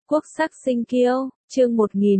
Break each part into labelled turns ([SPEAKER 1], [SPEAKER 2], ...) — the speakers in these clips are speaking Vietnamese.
[SPEAKER 1] Quốc sắc sinh kiêu, chương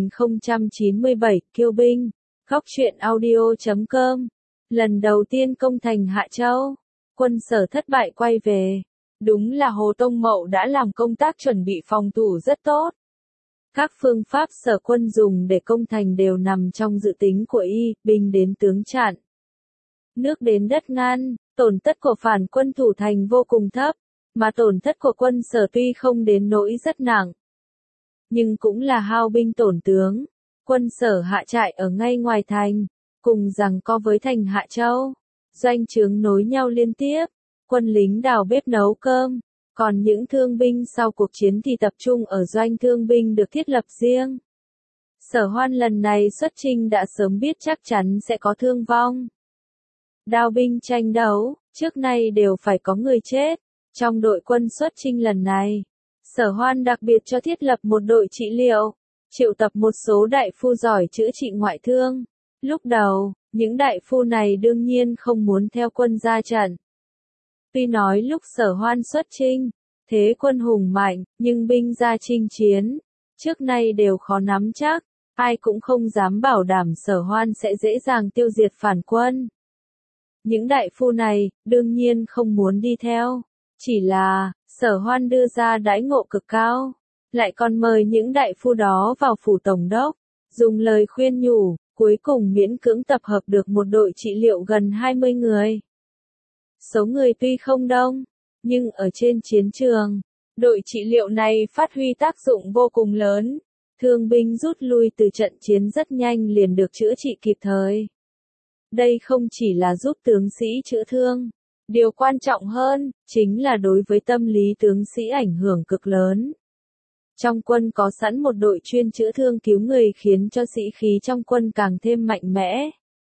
[SPEAKER 1] 1097, kiêu binh, góc truyện audio.com. Lần đầu tiên công thành Hạ Châu, quân Sở thất bại quay về. Đúng là Hồ Tông Mậu đã làm công tác chuẩn bị phòng thủ rất tốt. Các phương pháp Sở quân dùng để công thành đều nằm trong dự tính của y, binh đến tướng chặn, nước đến đất ngăn, tổn thất của phản quân thủ thành vô cùng thấp, mà tổn thất của quân Sở tuy không đến nỗi rất nặng, nhưng cũng là hao binh tổn tướng. Quân Sở hạ trại ở ngay ngoài thành, cùng giằng co với thành Hạ Châu. Doanh trướng nối nhau liên tiếp, quân lính đào bếp nấu cơm, còn những thương binh sau cuộc chiến thì tập trung ở doanh thương binh được thiết lập riêng. Sở Hoan lần này xuất chinh đã sớm biết chắc chắn sẽ có thương vong. Đao binh tranh đấu, trước nay đều phải có người chết. Trong đội quân xuất chinh lần này, Sở Hoan đặc biệt cho thiết lập một đội trị liệu, triệu tập một số đại phu giỏi chữa trị ngoại thương. Lúc đầu, những đại phu này đương nhiên không muốn theo quân ra trận. Tuy nói lúc Sở Hoan xuất chinh, thế quân hùng mạnh, nhưng binh ra chinh chiến, trước nay đều khó nắm chắc, ai cũng không dám bảo đảm Sở Hoan sẽ dễ dàng tiêu diệt phản quân. Những đại phu này, đương nhiên không muốn đi theo, chỉ là, Sở Hoan đưa ra đãi ngộ cực cao, lại còn mời những đại phu đó vào phủ tổng đốc, dùng lời khuyên nhủ, cuối cùng miễn cưỡng tập hợp được một đội trị liệu gần 20 người. Số người tuy không đông, nhưng ở trên chiến trường, đội trị liệu này phát huy tác dụng vô cùng lớn. Thương binh rút lui từ trận chiến rất nhanh liền được chữa trị kịp thời. Đây không chỉ là giúp tướng sĩ chữa thương, điều quan trọng hơn, chính là đối với tâm lý tướng sĩ ảnh hưởng cực lớn. Trong quân có sẵn một đội chuyên chữa thương cứu người khiến cho sĩ khí trong quân càng thêm mạnh mẽ.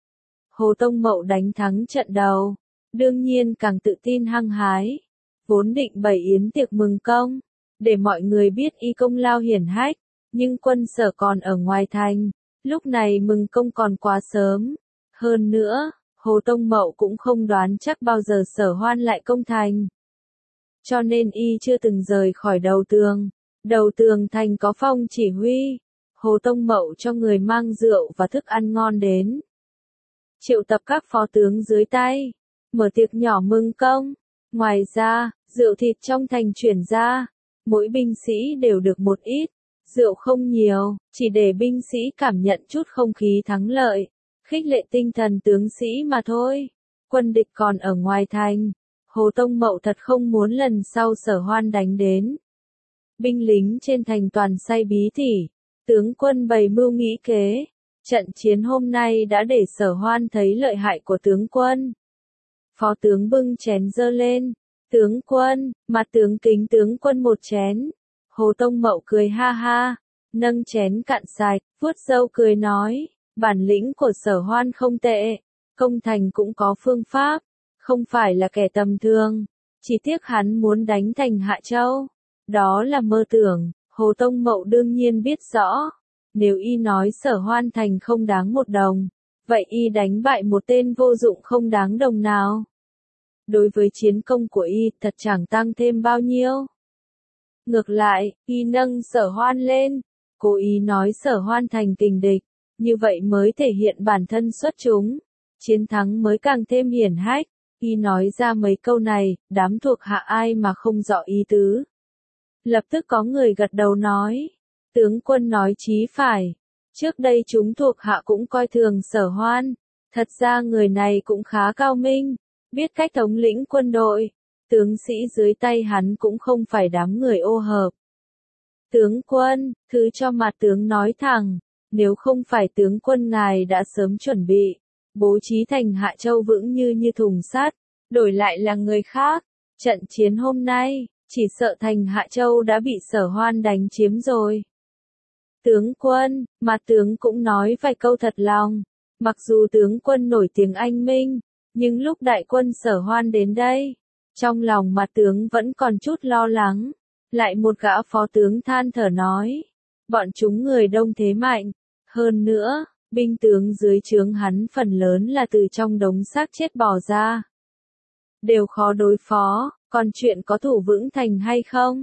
[SPEAKER 1] Hồ Tông Mậu đánh thắng trận đầu, đương nhiên càng tự tin hăng hái, vốn định bày yến tiệc mừng công, để mọi người biết y công lao hiển hách, nhưng quân Sở còn ở ngoài thành, lúc này mừng công còn quá sớm. Hơn nữa, Hồ Tông Mậu cũng không đoán chắc bao giờ Sở Hoan lại công thành. Cho nên y chưa từng rời khỏi đầu tường. Đầu tường thành có phong chỉ huy, Hồ Tông Mậu cho người mang rượu và thức ăn ngon đến. Triệu tập các phó tướng dưới tay, mở tiệc nhỏ mừng công. Ngoài ra, rượu thịt trong thành chuyển ra, mỗi binh sĩ đều được một ít, rượu không nhiều, chỉ để binh sĩ cảm nhận chút không khí thắng lợi, khích lệ tinh thần tướng sĩ mà thôi. Quân địch còn ở ngoài thành, Hồ Tông Mậu thật không muốn lần sau Sở Hoan đánh đến. Binh lính trên thành toàn say bí tỉ, tướng quân bày mưu nghĩ kế. Trận chiến hôm nay đã để Sở Hoan thấy lợi hại của tướng quân. Phó tướng bưng chén giơ lên, tướng quân, mặt tướng kính tướng quân một chén. Hồ Tông Mậu cười ha ha, nâng chén cạn sạch, vuốt râu cười nói, bản lĩnh của Sở Hoan không tệ, công thành cũng có phương pháp, không phải là kẻ tầm thường, chỉ tiếc hắn muốn đánh thành Hạ Châu. Đó là mơ tưởng, Hồ Tông Mậu đương nhiên biết rõ, nếu y nói Sở Hoan thành không đáng một đồng, vậy y đánh bại một tên vô dụng không đáng đồng nào. Đối với chiến công của y thật chẳng tăng thêm bao nhiêu. Ngược lại, y nâng Sở Hoan lên, cố ý nói Sở Hoan thành kình địch, như vậy mới thể hiện bản thân xuất chúng, chiến thắng mới càng thêm hiển hách. Y nói ra mấy câu này, đám thuộc hạ ai mà không rõ ý tứ. Lập tức có người gật đầu nói, tướng quân nói chí phải, trước đây chúng thuộc hạ cũng coi thường Sở Hoan, thật ra người này cũng khá cao minh, biết cách thống lĩnh quân đội, tướng sĩ dưới tay hắn cũng không phải đám người ô hợp. Tướng quân, thứ cho mặt tướng nói thẳng, nếu không phải tướng quân ngài đã sớm chuẩn bị, bố trí thành Hạ Châu vững như thùng sắt, đổi lại là người khác, trận chiến hôm nay, chỉ sợ thành Hạ Châu đã bị Sở Hoan đánh chiếm rồi. Tướng quân, mà tướng cũng nói vài câu thật lòng, mặc dù tướng quân nổi tiếng anh minh, nhưng lúc đại quân Sở Hoan đến đây, trong lòng mặt tướng vẫn còn chút lo lắng. Lại một gã phó tướng than thở nói, bọn chúng người đông thế mạnh, hơn nữa, binh tướng dưới trướng hắn phần lớn là từ trong đống xác chết bò ra. Đều khó đối phó, còn chuyện có thủ vững thành hay không,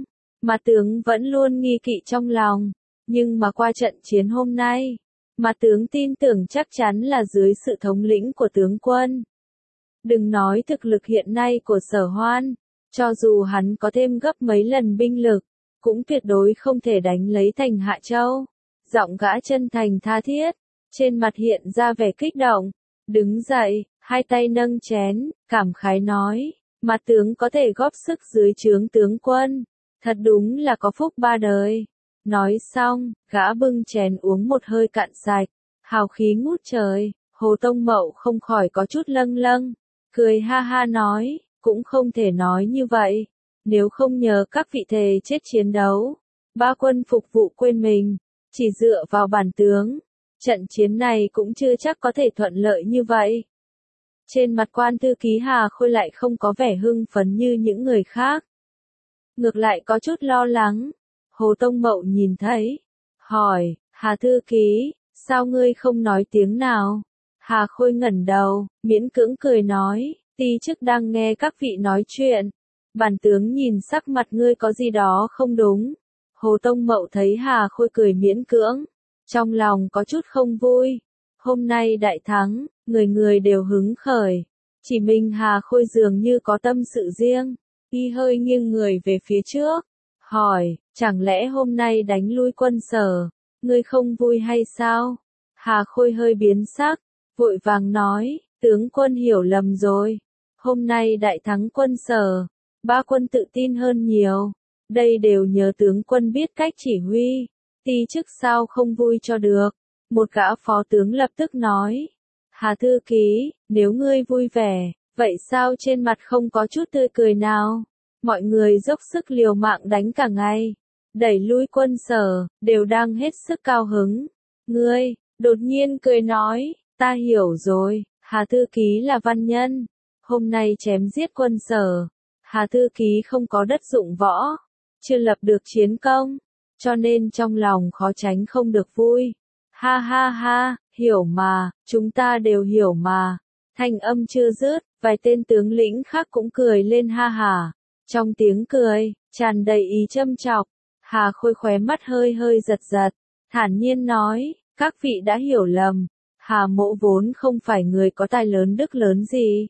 [SPEAKER 1] Mà tướng vẫn luôn nghi kỵ trong lòng. Nhưng mà qua trận chiến hôm nay, mà tướng tin tưởng chắc chắn là dưới sự thống lĩnh của tướng quân. Đừng nói thực lực hiện nay của Sở Hoan, cho dù hắn có thêm gấp mấy lần binh lực, cũng tuyệt đối không thể đánh lấy thành Hạ Châu. Giọng gã chân thành tha thiết, trên mặt hiện ra vẻ kích động, đứng dậy, hai tay nâng chén, cảm khái nói, mà tướng có thể góp sức dưới trướng tướng quân, thật đúng là có phúc ba đời. Nói xong, gã bưng chén uống một hơi cạn sạch, hào khí ngút trời. Hồ Tông Mậu không khỏi có chút lâng lâng, cười ha ha nói, cũng không thể nói như vậy, nếu không nhờ các vị thề chết chiến đấu, ba quân phục vụ quên mình, chỉ dựa vào bản tướng, trận chiến này cũng chưa chắc có thể thuận lợi như vậy. Trên mặt quan thư ký Hà Khôi lại không có vẻ hưng phấn như những người khác, ngược lại có chút lo lắng. Hồ Tông Mậu nhìn thấy, hỏi, Hà thư ký, sao ngươi không nói tiếng nào? Hà Khôi ngẩng đầu, miễn cưỡng cười nói, ti chức đang nghe các vị nói chuyện. Bản tướng nhìn sắc mặt ngươi có gì đó không đúng. Hồ Tông Mậu thấy Hà Khôi cười miễn cưỡng, trong lòng có chút không vui. Hôm nay đại thắng, người người đều hứng khởi. Chỉ mình Hà Khôi dường như có tâm sự riêng. Y hơi nghiêng người về phía trước, hỏi, chẳng lẽ hôm nay đánh lui quân Sở, ngươi không vui hay sao? Hà Khôi hơi biến sắc, vội vàng nói, tướng quân hiểu lầm rồi. Hôm nay đại thắng quân Sở, ba quân tự tin hơn nhiều. Đây đều nhờ tướng quân biết cách chỉ huy. Ti chức sao không vui cho được. Một gã phó tướng lập tức nói. Hà thư ký, nếu ngươi vui vẻ, vậy sao trên mặt không có chút tươi cười nào? Mọi người dốc sức liều mạng đánh cả ngày, đẩy lui quân Sở, đều đang hết sức cao hứng. Ngươi, đột nhiên cười nói, ta hiểu rồi, Hà thư ký là văn nhân. Hôm nay chém giết quân Sở, Hà thư ký không có đất dụng võ, chưa lập được chiến công, cho nên trong lòng khó tránh không được vui. Ha ha ha, hiểu mà, chúng ta đều hiểu mà. Thanh âm chưa dứt, vài tên tướng lĩnh khác cũng cười lên ha hả. Trong tiếng cười, tràn đầy ý châm chọc, Hà Khôi khóe mắt hơi hơi giật giật, thản nhiên nói, các vị đã hiểu lầm, Hà Mỗ vốn không phải người có tài lớn đức lớn gì.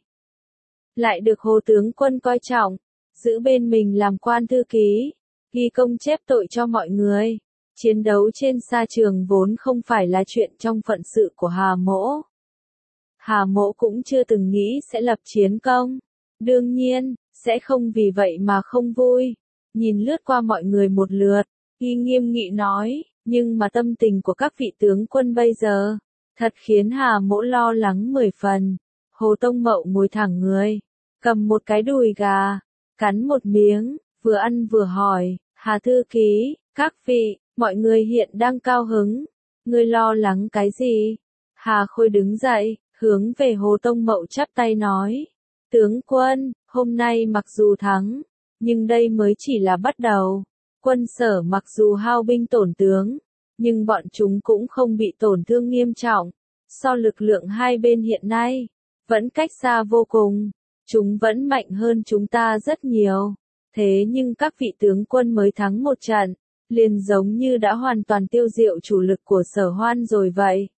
[SPEAKER 1] Lại được Hồ tướng quân coi trọng, giữ bên mình làm quan thư ký, ghi công chép tội cho mọi người. Chiến đấu trên sa trường vốn không phải là chuyện trong phận sự của Hà Mỗ. Hà Mỗ cũng chưa từng nghĩ sẽ lập chiến công. Đương nhiên, sẽ không vì vậy mà không vui. Nhìn lướt qua mọi người một lượt, y nghiêm nghị nói, nhưng mà tâm tình của các vị tướng quân bây giờ, thật khiến Hà Mỗ lo lắng 10 phần. Hồ Tông Mậu ngồi thẳng người, cầm một cái đùi gà, cắn một miếng, vừa ăn vừa hỏi, Hà thư ký, các vị, mọi người hiện đang cao hứng, ngươi lo lắng cái gì? Hà Khôi đứng dậy, hướng về Hồ Tông Mậu chắp tay nói, tướng quân, hôm nay mặc dù thắng, nhưng đây mới chỉ là bắt đầu. Quân Sở mặc dù hao binh tổn tướng, nhưng bọn chúng cũng không bị tổn thương nghiêm trọng. So lực lượng hai bên hiện nay, vẫn cách xa vô cùng. Chúng vẫn mạnh hơn chúng ta rất nhiều. Thế nhưng các vị tướng quân mới thắng một trận, liền giống như đã hoàn toàn tiêu diệu chủ lực của Sở Hoan rồi vậy.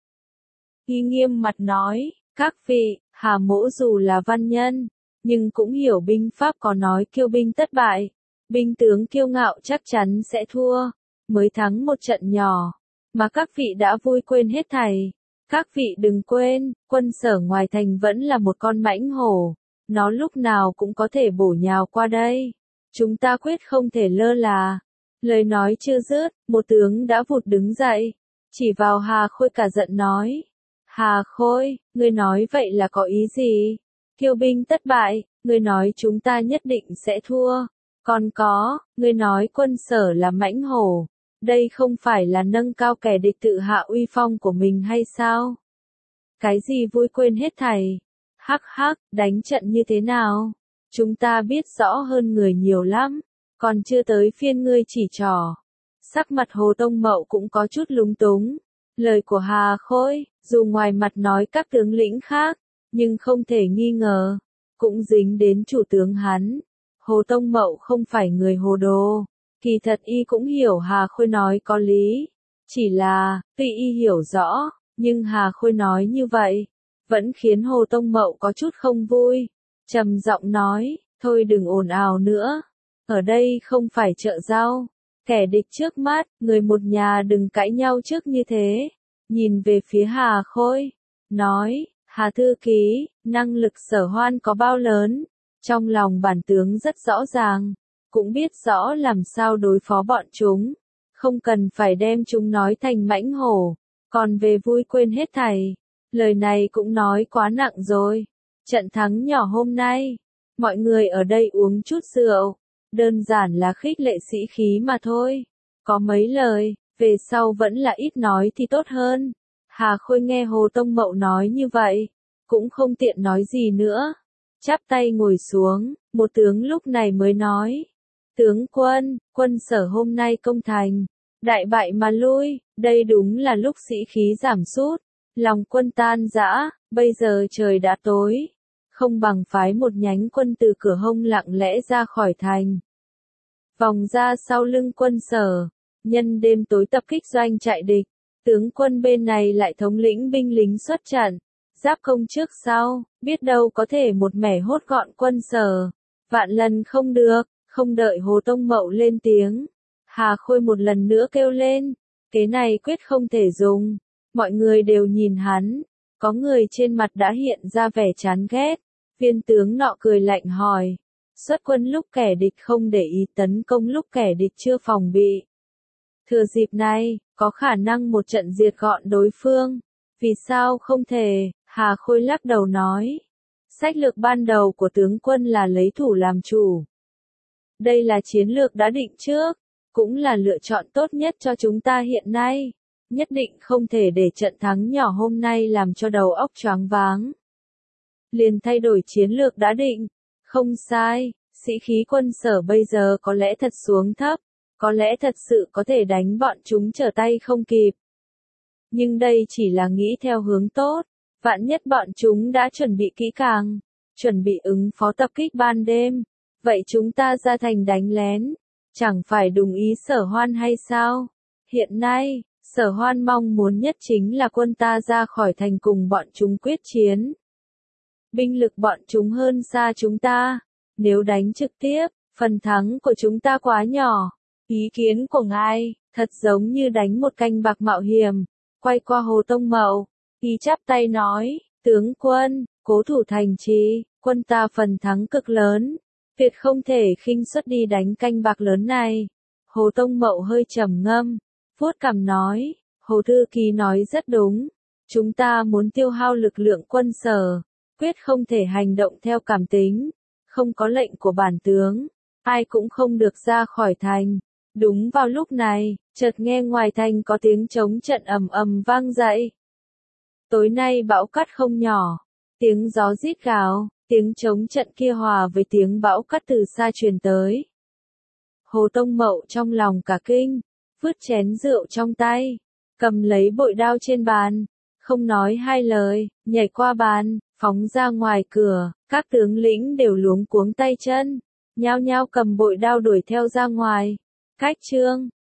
[SPEAKER 1] Y nghiêm mặt nói, các vị, Hà Mỗ dù là văn nhân, nhưng cũng hiểu binh pháp có nói kiêu binh tất bại. Binh tướng kiêu ngạo chắc chắn sẽ thua. Mới thắng một trận nhỏ, mà các vị đã vui quên hết thảy. Các vị đừng quên, quân Sở ngoài thành vẫn là một con mãnh hổ. Nó lúc nào cũng có thể bổ nhào qua đây. Chúng ta quyết không thể lơ là. Lời nói chưa dứt, một tướng đã vụt đứng dậy, chỉ vào Hà Khôi cả giận nói. Hà Khôi, ngươi nói vậy là có ý gì? Kiêu binh tất bại, ngươi nói chúng ta nhất định sẽ thua. Còn có, ngươi nói quân Sở là mãnh hổ. Đây không phải là nâng cao kẻ địch tự hạ uy phong của mình hay sao? Cái gì vui quên hết thảy? Hắc hắc, đánh trận như thế nào? Chúng ta biết rõ hơn người nhiều lắm, còn chưa tới phiên ngươi chỉ trỏ. Sắc mặt Hồ Tông Mậu cũng có chút lúng túng. Lời của Hà Khôi, dù ngoài mặt nói các tướng lĩnh khác, nhưng không thể nghi ngờ, cũng dính đến chủ tướng hắn. Hồ Tông Mậu không phải người hồ đồ, Kỳ thật y cũng hiểu Hà Khôi nói có lý. Chỉ là, tuy y hiểu rõ, nhưng Hà Khôi nói như vậy, vẫn khiến Hồ Tông Mậu có chút không vui. Trầm giọng nói, thôi đừng ồn ào nữa. Ở đây không phải chợ rau. Kẻ địch trước mắt, người một nhà đừng cãi nhau trước như thế. Nhìn về phía Hà Khôi, nói, Hà thư ký, năng lực Sở Hoan có bao lớn. Trong lòng bản tướng rất rõ ràng, cũng biết rõ làm sao đối phó bọn chúng. Không cần phải đem chúng nói thành mãnh hổ, còn về vui quên hết thảy. Lời này cũng nói quá nặng rồi. Trận thắng nhỏ hôm nay, mọi người ở đây uống chút rượu, đơn giản là khích lệ sĩ khí mà thôi. Có mấy lời, về sau vẫn là ít nói thì tốt hơn. Hà Khôi nghe Hồ Tông Mậu nói như vậy, cũng không tiện nói gì nữa. Chắp tay ngồi xuống, một tướng lúc này mới nói. Tướng quân, quân Sở hôm nay công thành, đại bại mà lui, đây đúng là lúc sĩ khí giảm sút, lòng quân tan rã, bây giờ trời đã tối, không bằng phái một nhánh quân từ cửa hông lặng lẽ ra khỏi thành. Vòng ra sau lưng quân Sở, nhân đêm tối tập kích doanh trại địch, tướng quân bên này lại thống lĩnh binh lính xuất trận, giáp công trước sau, biết đâu có thể một mẻ hốt gọn quân Sở. Vạn lần không được. Không đợi Hồ Tông Mậu lên tiếng, Hà Khôi một lần nữa kêu lên, kế này quyết không thể dùng. Mọi người đều nhìn hắn, có người trên mặt đã hiện ra vẻ chán ghét. Viên tướng nọ cười lạnh hỏi, xuất quân lúc kẻ địch không để ý tấn công lúc kẻ địch chưa phòng bị. Thừa dịp này, có khả năng một trận diệt gọn đối phương. Vì sao không thể? Hà Khôi lắc đầu nói. Sách lược ban đầu của tướng quân là lấy thủ làm chủ. Đây là chiến lược đã định trước, cũng là lựa chọn tốt nhất cho chúng ta hiện nay. Nhất định không thể để trận thắng nhỏ hôm nay làm cho đầu óc choáng váng. Liền thay đổi chiến lược đã định. Không sai, sĩ khí quân Sở bây giờ có lẽ thật xuống thấp, có lẽ thật sự có thể đánh bọn chúng trở tay không kịp. Nhưng đây chỉ là nghĩ theo hướng tốt, vạn nhất bọn chúng đã chuẩn bị kỹ càng, chuẩn bị ứng phó tập kích ban đêm. Vậy chúng ta ra thành đánh lén, chẳng phải đồng ý Sở Hoan hay sao? Hiện nay, Sở Hoan mong muốn nhất chính là quân ta ra khỏi thành cùng bọn chúng quyết chiến. Binh lực bọn chúng hơn xa chúng ta, nếu đánh trực tiếp, phần thắng của chúng ta quá nhỏ. Ý kiến của ngài, thật giống như đánh một canh bạc mạo hiểm. Quay qua Hồ Tông Mậu, y chắp tay nói, tướng quân, cố thủ thành trì, quân ta phần thắng cực lớn. Tuyệt không thể khinh suất đi đánh canh bạc lớn này. Hồ Tông Mậu hơi trầm ngâm, vuốt cằm nói, Hồ thư ký nói rất đúng. Chúng ta muốn tiêu hao lực lượng quân Sở, quyết không thể hành động theo cảm tính. Không có lệnh của bản tướng, ai cũng không được ra khỏi thành. Đúng vào lúc này, chợt nghe ngoài thành có tiếng trống trận ầm ầm vang dậy. Tối nay bão cát không nhỏ, tiếng gió rít gào. Tiếng trống trận kia hòa với tiếng bão cát từ xa truyền tới. Hồ Tông Mậu trong lòng cả kinh, vứt chén rượu trong tay, cầm lấy bội đao trên bàn, không nói hai lời, nhảy qua bàn, phóng ra ngoài cửa, các tướng lĩnh đều luống cuống tay chân, nhao nhao cầm bội đao đuổi theo ra ngoài. Cách trương,